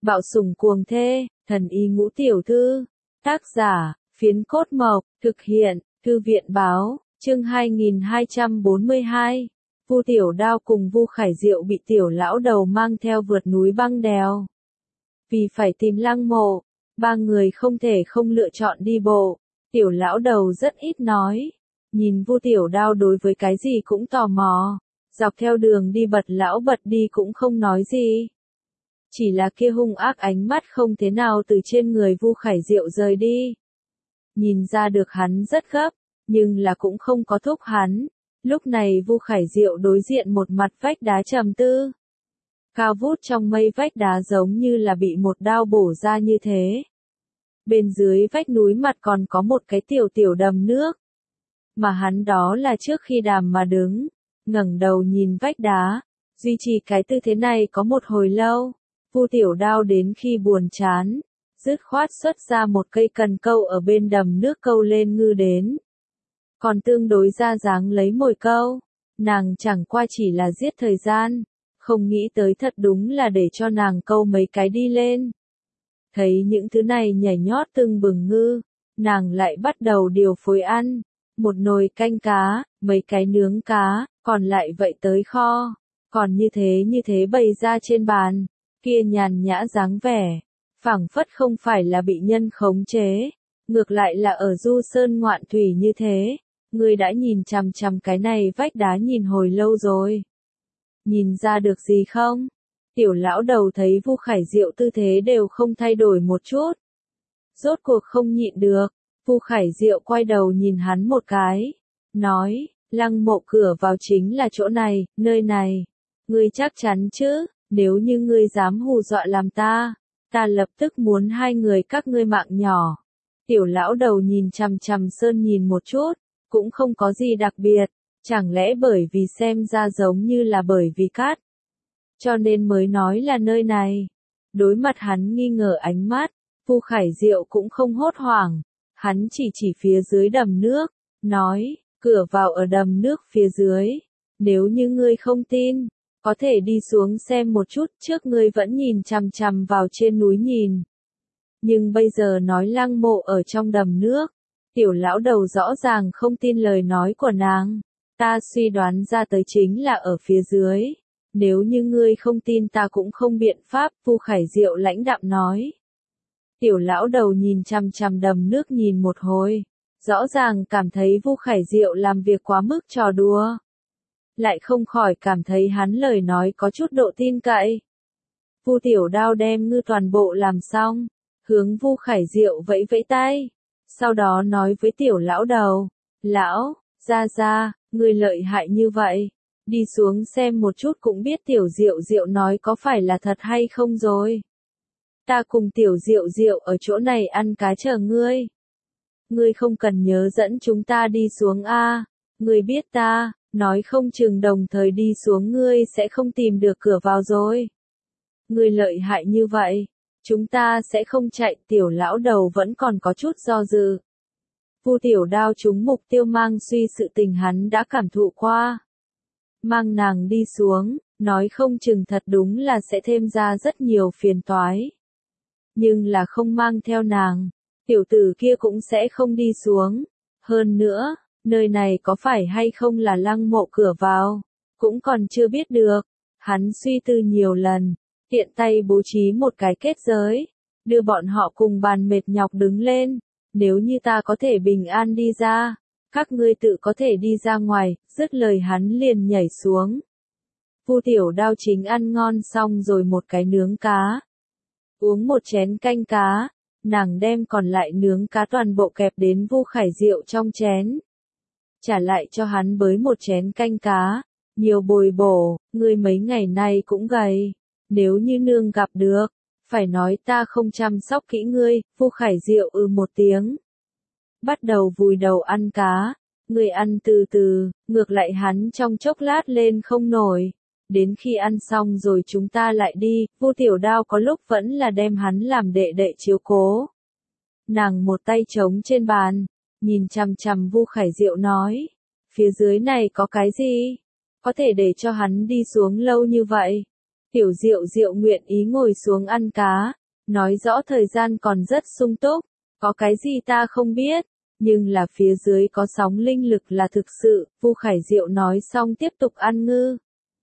Bạo sủng cuồng thê, thần y ngũ tiểu thư. Tác giả, Phiến Cốt Mộc, thực hiện, Thư viện báo, chương 2242. Vu Tiểu Đao cùng Vu Khải Diệu bị tiểu lão đầu mang theo vượt núi băng đèo. Vì phải tìm lăng mộ, ba người không thể không lựa chọn đi bộ. Tiểu lão đầu rất ít nói, nhìn Vu Tiểu Đao đối với cái gì cũng tò mò, dọc theo đường đi bật lão bật đi cũng không nói gì. Chỉ là kia hung ác ánh mắt không thế nào từ trên người Vu Khải Diệu rời đi. Nhìn ra được hắn rất gấp, nhưng là cũng không có thúc hắn. Lúc này Vu Khải Diệu đối diện một mặt vách đá trầm tư. Cao vút trong mây vách đá giống như là bị một đao bổ ra như thế. Bên dưới vách núi mặt còn có một cái tiểu tiểu đầm nước. Mà hắn đó là trước khi đàm mà đứng, ngẩng đầu nhìn vách đá, duy trì cái tư thế này có một hồi lâu. Vu Tiểu Đao đến khi buồn chán, dứt khoát xuất ra một cây cần câu ở bên đầm nước câu lên ngư đến. Còn tương đối ra dáng lấy mồi câu, nàng chẳng qua chỉ là giết thời gian, không nghĩ tới thật đúng là để cho nàng câu mấy cái đi lên. Thấy những thứ này nhảy nhót tưng bừng ngư, nàng lại bắt đầu điều phối ăn, một nồi canh cá, mấy cái nướng cá, còn lại vậy tới kho, còn như thế bày ra trên bàn, kia nhàn nhã dáng vẻ, phảng phất không phải là bị nhân khống chế, ngược lại là ở du sơn ngoạn thủy như thế. Ngươi đã nhìn chằm chằm cái này vách đá nhìn hồi lâu rồi. Nhìn ra được gì không? Tiểu lão đầu thấy Vu Khải Diệu tư thế đều không thay đổi một chút. Rốt cuộc không nhịn được, Vu Khải Diệu quay đầu nhìn hắn một cái, nói, lăng mộ cửa vào chính là chỗ này, nơi này. Ngươi chắc chắn chứ, nếu như ngươi dám hù dọa làm ta lập tức muốn hai người các ngươi mạng nhỏ. Tiểu lão đầu nhìn chằm chằm sơn nhìn một chút, cũng không có gì đặc biệt, chẳng lẽ bởi vì xem ra giống như là bởi vì cát, cho nên mới nói là nơi này. Đối mặt hắn nghi ngờ ánh mắt, Vu Khải Diệu cũng không hốt hoảng, hắn chỉ phía dưới đầm nước, nói, cửa vào ở đầm nước phía dưới, nếu như ngươi không tin, có thể đi xuống xem một chút, trước ngươi vẫn nhìn chằm chằm vào trên núi nhìn. Nhưng bây giờ nói lăng mộ ở trong đầm nước. Tiểu lão đầu rõ ràng không tin lời nói của nàng. Ta suy đoán ra tới chính là ở phía dưới. Nếu như ngươi không tin ta cũng không biện pháp, Vu Khải Diệu lãnh đạm nói. Tiểu lão đầu nhìn chằm chằm đầm nước nhìn một hồi. Rõ ràng cảm thấy Vu Khải Diệu làm việc quá mức trò đùa. Lại không khỏi cảm thấy hắn lời nói có chút độ tin cậy. Vu Tiểu Đao đem ngư toàn bộ làm xong, hướng Vu Khải Diệu vẫy vẫy tay. Sau đó nói với tiểu lão đầu, lão, ra, người lợi hại như vậy, đi xuống xem một chút cũng biết tiểu Diệu Diệu nói có phải là thật hay không rồi. Ta cùng tiểu Diệu Diệu ở chỗ này ăn cá chờ ngươi. Ngươi không cần nhớ dẫn chúng ta đi xuống a, ngươi biết ta, nói không chừng đồng thời đi xuống ngươi sẽ không tìm được cửa vào rồi. Ngươi lợi hại như vậy. Chúng ta sẽ không chạy, tiểu lão đầu vẫn còn có chút do dự. Vu Tiểu Đao trúng mục tiêu mang suy sự tình hắn đã cảm thụ qua. Mang nàng đi xuống, nói không chừng thật đúng là sẽ thêm ra rất nhiều phiền toái. Nhưng là không mang theo nàng, tiểu tử kia cũng sẽ không đi xuống. Hơn nữa, nơi này có phải hay không là lăng mộ cửa vào, cũng còn chưa biết được. Hắn suy tư nhiều lần. Tiện tay bố trí một cái kết giới, đưa bọn họ cùng bàn mệt nhọc đứng lên, nếu như ta có thể bình an đi ra, các ngươi tự có thể đi ra ngoài, dứt lời hắn liền nhảy xuống. Vu Tiểu Đao chính ăn ngon xong rồi một cái nướng cá, uống một chén canh cá, nàng đem còn lại nướng cá toàn bộ kẹp đến Vu Khải Diệu trong chén. Trả lại cho hắn với một chén canh cá, nhiều bồi bổ, ngươi mấy ngày nay cũng gầy. Nếu như nương gặp được, phải nói ta không chăm sóc kỹ ngươi, Vu Khải Diệu một tiếng. Bắt đầu vùi đầu ăn cá, ngươi ăn từ từ, ngược lại hắn trong chốc lát lên không nổi. Đến khi ăn xong rồi chúng ta lại đi, Vu Tiểu Đao có lúc vẫn là đem hắn làm đệ đệ chiếu cố. Nàng một tay trống trên bàn, nhìn chằm chằm Vu Khải Diệu nói, phía dưới này có cái gì? Có thể để cho hắn đi xuống lâu như vậy? Tiểu Diệu Diệu nguyện ý ngồi xuống ăn cá, nói rõ thời gian còn rất sung túc, có cái gì ta không biết, nhưng là phía dưới có sóng linh lực là thực sự, Vu Khải Diệu nói xong tiếp tục ăn ngư.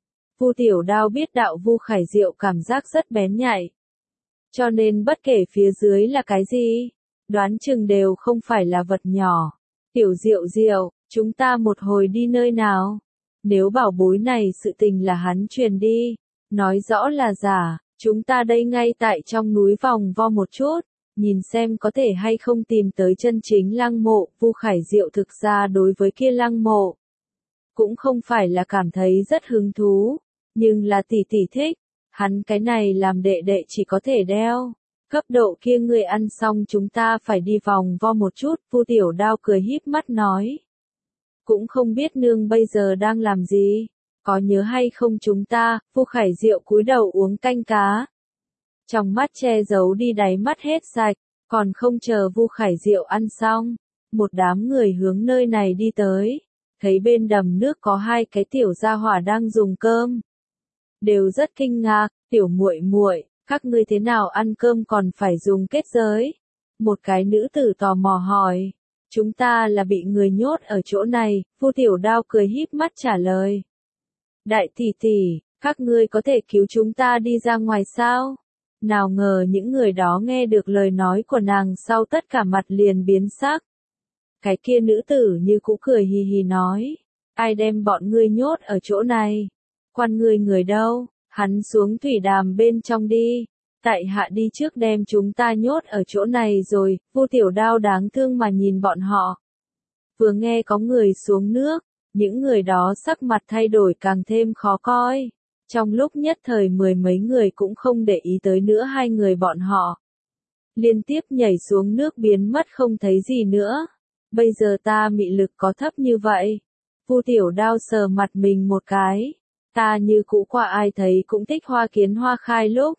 Vu Tiểu Đao biết đạo Vu Khải Diệu cảm giác rất bén nhạy, cho nên bất kể phía dưới là cái gì, đoán chừng đều không phải là vật nhỏ. Tiểu Diệu Diệu, chúng ta một hồi đi nơi nào? Nếu bảo bối này sự tình là hắn truyền đi, nói rõ là giả, chúng ta đây ngay tại trong núi vòng vo một chút, nhìn xem có thể hay không tìm tới chân chính lăng mộ. Vu Khải Diệu thực ra đối với kia lăng mộ, cũng không phải là cảm thấy rất hứng thú, nhưng là tỷ tỷ thích, hắn cái này làm đệ đệ chỉ có thể đeo. Cấp độ kia người ăn xong chúng ta phải đi vòng vo một chút, Vu Tiểu Đao cười híp mắt nói. Cũng không biết nương bây giờ đang làm gì, có nhớ hay không chúng ta? Vu Khải Diệu cúi đầu uống canh cá, trong mắt che giấu đi đáy mắt hết sạch, còn không chờ Vu Khải Diệu ăn xong, một đám người hướng nơi này đi tới, thấy bên đầm nước có hai cái tiểu gia hỏa đang dùng cơm, đều rất kinh ngạc. Tiểu muội muội, các ngươi thế nào ăn cơm còn phải dùng kết giới? Một cái nữ tử tò mò hỏi. Chúng ta là bị người nhốt ở chỗ này, Vu Tiểu Đao cười híp mắt trả lời. Đại tỷ tỷ, các ngươi có thể cứu chúng ta đi ra ngoài sao? Nào ngờ những người đó nghe được lời nói của nàng sau tất cả mặt liền biến sắc. Cái kia nữ tử như cũ cười hì hì nói. Ai đem bọn ngươi nhốt ở chỗ này? Quan ngươi người đâu? Hắn xuống thủy đàm bên trong đi. Tại hạ đi trước đem chúng ta nhốt ở chỗ này rồi. Vu Tiểu Đao đáng thương mà nhìn bọn họ. Vừa nghe có người xuống nước, những người đó sắc mặt thay đổi càng thêm khó coi. Trong lúc nhất thời mười mấy người cũng không để ý tới nữa hai người bọn họ. Liên tiếp nhảy xuống nước biến mất không thấy gì nữa. Bây giờ ta mị lực có thấp như vậy. Vu Tiểu Đao sờ mặt mình một cái. Ta như cũ qua ai thấy cũng thích hoa kiến hoa khai lúc.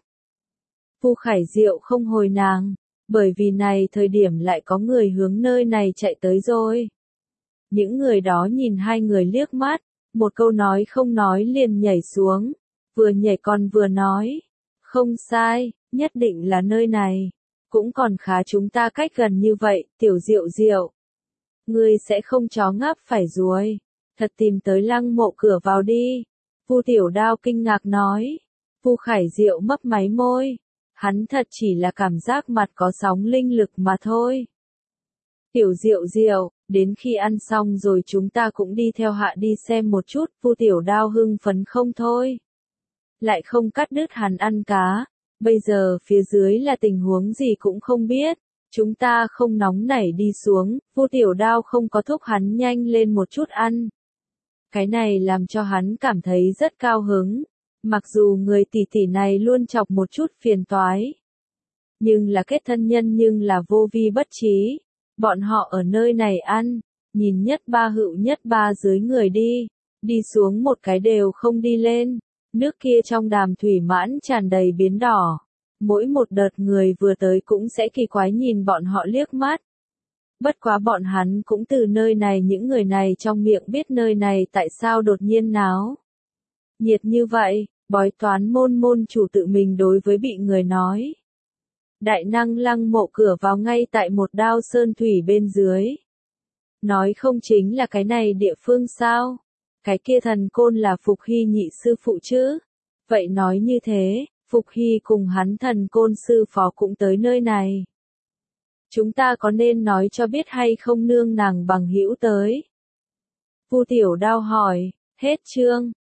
Vu Khải Diệu không hồi nàng, bởi vì này thời điểm lại có người hướng nơi này chạy tới rồi. Những người đó nhìn hai người liếc mắt, một câu nói không nói liền nhảy xuống, vừa nhảy còn vừa nói, không sai, nhất định là nơi này, cũng còn khá chúng ta cách gần như vậy. Tiểu Diệu Diệu, ngươi sẽ không chó ngáp phải ruồi, thật tìm tới lăng mộ cửa vào đi. Vu Tiểu Đao kinh ngạc nói. Vu Khải Diệu mấp máy môi, hắn thật chỉ là cảm giác mặt có sóng linh lực mà thôi. Tiểu Diệu Diệu, đến khi ăn xong rồi chúng ta cũng đi theo hạ đi xem một chút. Vu Tiểu Đao hưng phấn không thôi, lại không cắt đứt hắn ăn cá. Bây giờ phía dưới là tình huống gì cũng không biết, chúng ta không nóng nảy đi xuống. Vu Tiểu Đao không có thúc hắn nhanh lên một chút ăn. Cái này làm cho hắn cảm thấy rất cao hứng. Mặc dù người tỷ tỷ này luôn chọc một chút phiền toái, nhưng là kết thân nhân nhưng là vô vi bất trí. Bọn họ ở nơi này ăn, nhìn nhất ba hữu nhất ba dưới người đi xuống một cái đều không đi lên. Nước kia trong đàm thủy mãn tràn đầy biến đỏ. Mỗi một đợt người vừa tới cũng sẽ kỳ quái nhìn bọn họ liếc mắt. Bất quá bọn hắn cũng từ nơi này những người này trong miệng biết nơi này tại sao đột nhiên náo nhiệt như vậy. Bói toán môn chủ tự mình đối với bị người nói. Đại năng lăng mộ cửa vào ngay tại một đao sơn thủy bên dưới. Nói không chính là cái này địa phương sao? Cái kia thần côn là Phục Hy nhị sư phụ chứ? Vậy nói như thế, Phục Hy cùng hắn thần côn sư phó cũng tới nơi này. Chúng ta có nên nói cho biết hay không nương nàng bằng hữu tới? Vu Tiểu Đao hỏi, hết chương.